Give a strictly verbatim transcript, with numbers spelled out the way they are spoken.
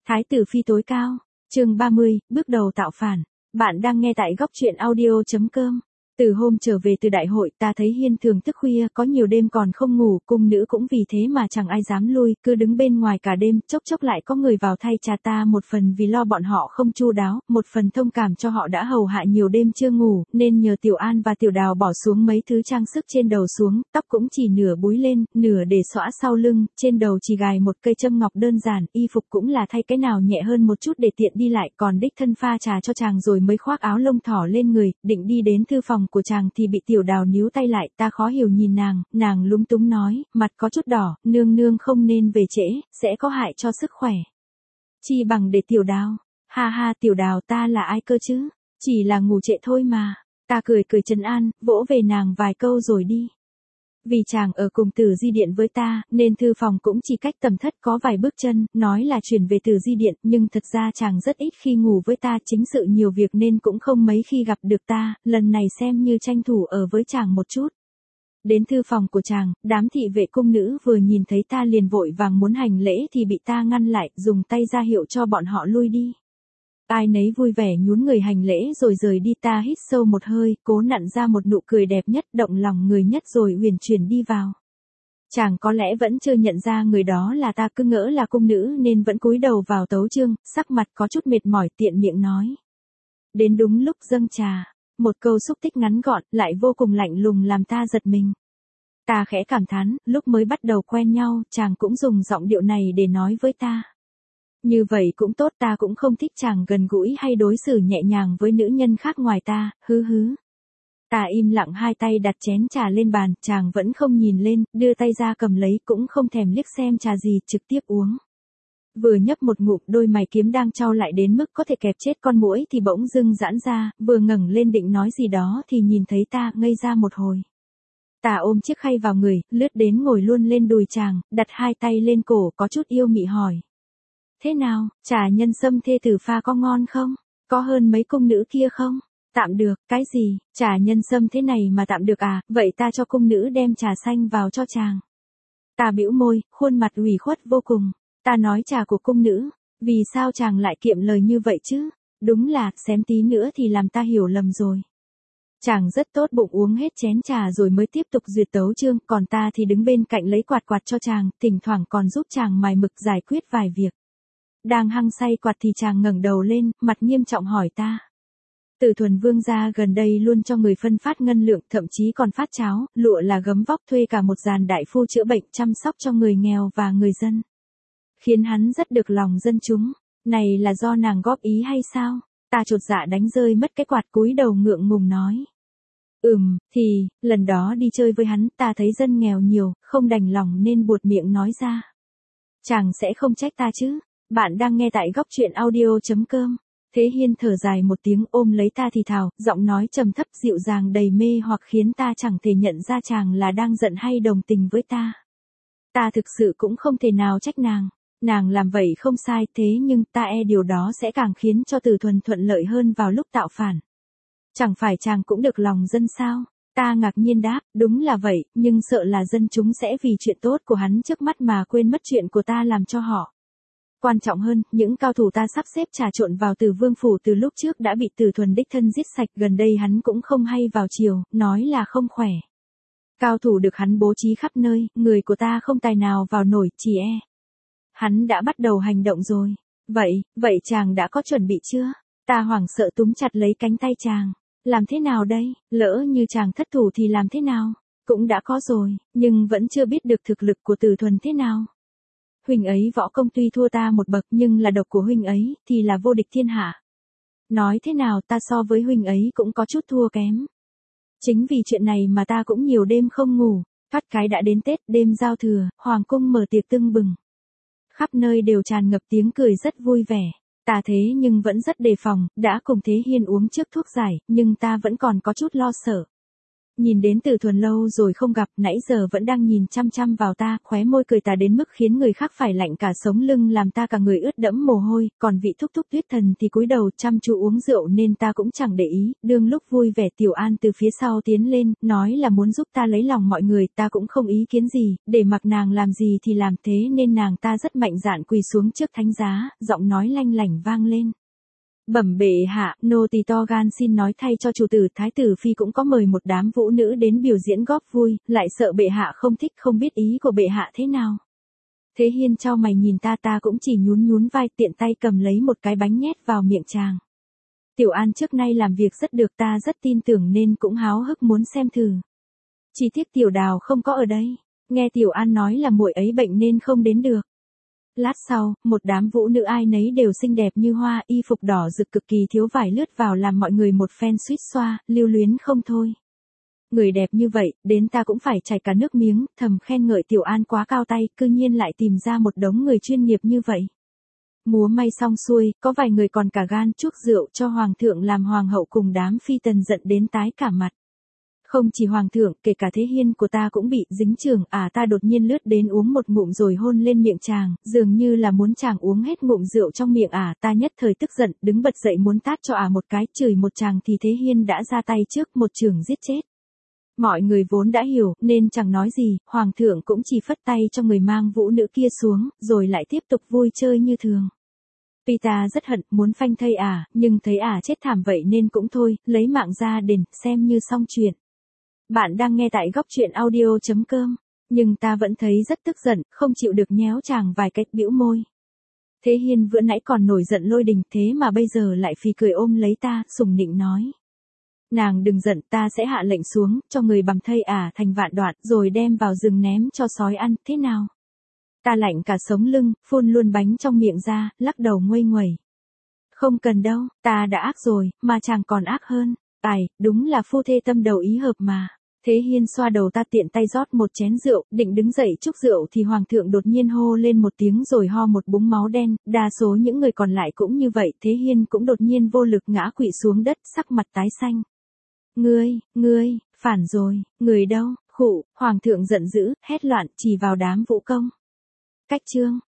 Thái tử phi tối cao. Chương ba mươi, bước đầu tạo phản. Bạn đang nghe tại góc truyện audio chấm com. Từ hôm trở về từ đại hội, ta thấy Hiên thường thức khuya, có nhiều đêm còn không ngủ, cung nữ cũng vì thế mà chẳng ai dám lui, cứ đứng bên ngoài cả đêm, chốc chốc lại có người vào thay trà ta, một phần vì lo bọn họ không chu đáo, một phần thông cảm cho họ đã hầu hạ nhiều đêm chưa ngủ, nên nhờ Tiểu An và Tiểu Đào bỏ xuống mấy thứ trang sức trên đầu xuống, tóc cũng chỉ nửa búi lên, nửa để xõa sau lưng, trên đầu chỉ gài một cây châm ngọc đơn giản, y phục cũng là thay cái nào nhẹ hơn một chút để tiện đi lại, còn đích thân pha trà cho chàng rồi mới khoác áo lông thỏ lên người, định đi đến thư phòng của chàng thì bị Tiểu Đào níu tay lại, ta khó hiểu nhìn nàng, nàng lúng túng nói, mặt có chút đỏ, nương nương không nên về trễ, sẽ có hại cho sức khỏe. Chi bằng để Tiểu Đào, ha ha Tiểu Đào ta là ai cơ chứ, chỉ là ngủ trễ thôi mà, ta cười cười trấn an, vỗ về nàng vài câu rồi đi. Vì chàng ở cùng Tử Di Điện với ta, nên thư phòng cũng chỉ cách tầm thất có vài bước chân, nói là chuyển về Tử Di Điện, nhưng thật ra chàng rất ít khi ngủ với ta, chính sự nhiều việc nên cũng không mấy khi gặp được ta, lần này xem như tranh thủ ở với chàng một chút. Đến thư phòng của chàng, đám thị vệ cung nữ vừa nhìn thấy ta liền vội vàng muốn hành lễ thì bị ta ngăn lại, dùng tay ra hiệu cho bọn họ lui đi. Ai nấy vui vẻ nhún người hành lễ rồi rời đi, ta hít sâu một hơi, cố nặn ra một nụ cười đẹp nhất, động lòng người nhất rồi uyển chuyển đi vào. Chàng có lẽ vẫn chưa nhận ra người đó là ta, cứ ngỡ là cung nữ nên vẫn cúi đầu vào tấu chương, sắc mặt có chút mệt mỏi, tiện miệng nói. Đến đúng lúc dâng trà, một câu xúc tích ngắn gọn, lại vô cùng lạnh lùng làm ta giật mình. Ta khẽ cảm thán, lúc mới bắt đầu quen nhau, chàng cũng dùng giọng điệu này để nói với ta. Như vậy cũng tốt, ta cũng không thích chàng gần gũi hay đối xử nhẹ nhàng với nữ nhân khác ngoài ta, hứ hứ. Ta im lặng, hai tay đặt chén trà lên bàn, chàng vẫn không nhìn lên, đưa tay ra cầm lấy, cũng không thèm liếc xem trà gì, trực tiếp uống. Vừa nhấp một ngụm, đôi mày kiếm đang chau lại đến mức có thể kẹp chết con muỗi thì bỗng dưng giãn ra, vừa ngẩng lên định nói gì đó thì nhìn thấy ta, ngây ra một hồi. Ta ôm chiếc khay vào người, lướt đến ngồi luôn lên đùi chàng, đặt hai tay lên cổ, có chút yêu mị hỏi. Thế nào, trà nhân sâm thê tử pha có ngon không? Có hơn mấy cung nữ kia không? Tạm được, cái gì, trà nhân sâm thế này mà tạm được à, vậy ta cho cung nữ đem trà xanh vào cho chàng. Ta bĩu môi, khuôn mặt ủy khuất vô cùng. Ta nói trà của cung nữ, vì sao chàng lại kiệm lời như vậy chứ? Đúng là, xém tí nữa thì làm ta hiểu lầm rồi. Chàng rất tốt bụng uống hết chén trà rồi mới tiếp tục duyệt tấu chương, còn ta thì đứng bên cạnh lấy quạt quạt cho chàng, thỉnh thoảng còn giúp chàng mài mực giải quyết vài việc. Đang hăng say quạt thì chàng ngẩng đầu lên, mặt nghiêm trọng hỏi ta. Tử Thuần vương gia gần đây luôn cho người phân phát ngân lượng, thậm chí còn phát cháo, lụa là gấm vóc, thuê cả một dàn đại phu chữa bệnh, chăm sóc cho người nghèo và người dân. Khiến hắn rất được lòng dân chúng, này là do nàng góp ý hay sao? Ta chột dạ đánh rơi mất cái quạt, cúi đầu ngượng ngùng nói. Ừm, thì, lần đó đi chơi với hắn, ta thấy dân nghèo nhiều, không đành lòng nên buột miệng nói ra. Chàng sẽ không trách ta chứ? Bạn đang nghe tại góc truyện audio chấm com. Thế Hiên thở dài một tiếng, ôm lấy ta thì thào, giọng nói trầm thấp dịu dàng đầy mê hoặc khiến ta chẳng thể nhận ra chàng là đang giận hay đồng tình với ta. Ta thực sự cũng không thể nào trách nàng. Nàng làm vậy không sai, thế nhưng ta e điều đó sẽ càng khiến cho Tử Thuần thuận lợi hơn vào lúc tạo phản. Chẳng phải chàng cũng được lòng dân sao? Ta ngạc nhiên đáp, đúng là vậy, nhưng sợ là dân chúng sẽ vì chuyện tốt của hắn trước mắt mà quên mất chuyện của ta làm cho họ. Quan trọng hơn, những cao thủ ta sắp xếp trà trộn vào Từ Vương phủ từ lúc trước đã bị Tử Thuần đích thân giết sạch, gần đây hắn cũng không hay vào chiều, nói là không khỏe. Cao thủ được hắn bố trí khắp nơi, người của ta không tài nào vào nổi, chỉ e. Hắn đã bắt đầu hành động rồi. Vậy, vậy chàng đã có chuẩn bị chưa? Ta hoảng sợ túm chặt lấy cánh tay chàng. Làm thế nào đây? Lỡ như chàng thất thủ thì làm thế nào? Cũng đã có rồi, nhưng vẫn chưa biết được thực lực của Tử Thuần thế nào. Huynh ấy võ công tuy thua ta một bậc nhưng là độc của huynh ấy thì là vô địch thiên hạ. Nói thế nào ta so với huynh ấy cũng có chút thua kém. Chính vì chuyện này mà ta cũng nhiều đêm không ngủ. Thoát cái đã đến Tết, đêm giao thừa, hoàng cung mở tiệc tưng bừng. Khắp nơi đều tràn ngập tiếng cười rất vui vẻ. Ta thế nhưng vẫn rất đề phòng, đã cùng Thế Hiên uống trước thuốc giải, nhưng ta vẫn còn có chút lo sợ. Nhìn đến Từ Thuần lâu rồi không gặp, nãy giờ vẫn đang nhìn chăm chăm vào ta, khóe môi cười tà đến mức khiến người khác phải lạnh cả sống lưng, làm ta cả người ướt đẫm mồ hôi, còn vị thúc thúc Tuyết Thần thì cúi đầu chăm chú uống rượu nên ta cũng chẳng để ý. Đương lúc vui vẻ Tiểu An từ phía sau tiến lên, nói là muốn giúp ta lấy lòng mọi người, ta cũng không ý kiến gì, để mặc nàng làm gì thì làm, thế nên nàng ta rất mạnh dạn quỳ xuống trước thánh giá, giọng nói lanh lảnh vang lên. Bẩm bệ hạ, nô tỳ to gan xin nói thay cho chủ tử, thái tử phi cũng có mời một đám vũ nữ đến biểu diễn góp vui, lại sợ bệ hạ không thích, không biết ý của bệ hạ thế nào. Thế Hiên chau mày nhìn ta, ta cũng chỉ nhún nhún vai, tiện tay cầm lấy một cái bánh nhét vào miệng chàng. Tiểu An trước nay làm việc rất được, ta rất tin tưởng nên cũng háo hức muốn xem thử. Chỉ tiếc Tiểu Đào không có ở đây, nghe Tiểu An nói là muội ấy bệnh nên không đến được. Lát sau, một đám vũ nữ ai nấy đều xinh đẹp như hoa, y phục đỏ rực cực kỳ thiếu vải lướt vào làm mọi người một phen suýt xoa, lưu luyến không thôi. Người đẹp như vậy, đến ta cũng phải chảy cả nước miếng, thầm khen ngợi Tiểu An quá cao tay, cư nhiên lại tìm ra một đống người chuyên nghiệp như vậy. Múa may xong xuôi, có vài người còn cả gan chuốc rượu cho hoàng thượng, làm hoàng hậu cùng đám phi tần giận đến tái cả mặt. Không chỉ hoàng thượng, kể cả Thế Hiên của ta cũng bị dính chưởng, à ta đột nhiên lướt đến uống một ngụm rồi hôn lên miệng chàng, dường như là muốn chàng uống hết ngụm rượu trong miệng, à ta nhất thời tức giận, đứng bật dậy muốn tát cho à một cái, chửi một chàng thì Thế Hiên đã ra tay trước, một chưởng giết chết. Mọi người vốn đã hiểu, nên chẳng nói gì, hoàng thượng cũng chỉ phất tay cho người mang vũ nữ kia xuống, rồi lại tiếp tục vui chơi như thường. Pita rất hận, muốn phanh thây à, nhưng thấy à chết thảm vậy nên cũng thôi, lấy mạng ra đền, xem như xong chuyện. Bạn đang nghe tại góc truyện audio chấm com, nhưng ta vẫn thấy rất tức giận, không chịu được nhéo chàng vài cái, bĩu môi. Thế Hiên vừa nãy còn nổi giận lôi đình, thế mà bây giờ lại phì cười ôm lấy ta, sủng nịnh nói. Nàng đừng giận, ta sẽ hạ lệnh xuống, cho người bằm thây ả thành vạn đoạn, rồi đem vào rừng ném cho sói ăn, thế nào? Ta lạnh cả sống lưng, phun luôn bánh trong miệng ra, lắc đầu nguây nguẩy. Không cần đâu, ta đã ác rồi, mà chàng còn ác hơn. Tài, đúng là phu thê tâm đầu ý hợp mà. Thế Hiên xoa đầu ta, tiện tay rót một chén rượu, định đứng dậy chúc rượu thì hoàng thượng đột nhiên hô lên một tiếng rồi ho một búng máu đen, đa số những người còn lại cũng như vậy, Thế Hiên cũng đột nhiên vô lực ngã quỵ xuống đất, sắc mặt tái xanh. Ngươi, ngươi, phản rồi, người đâu, khụ, hoàng thượng giận dữ, hét loạn, chỉ vào đám vũ công. Cách chương.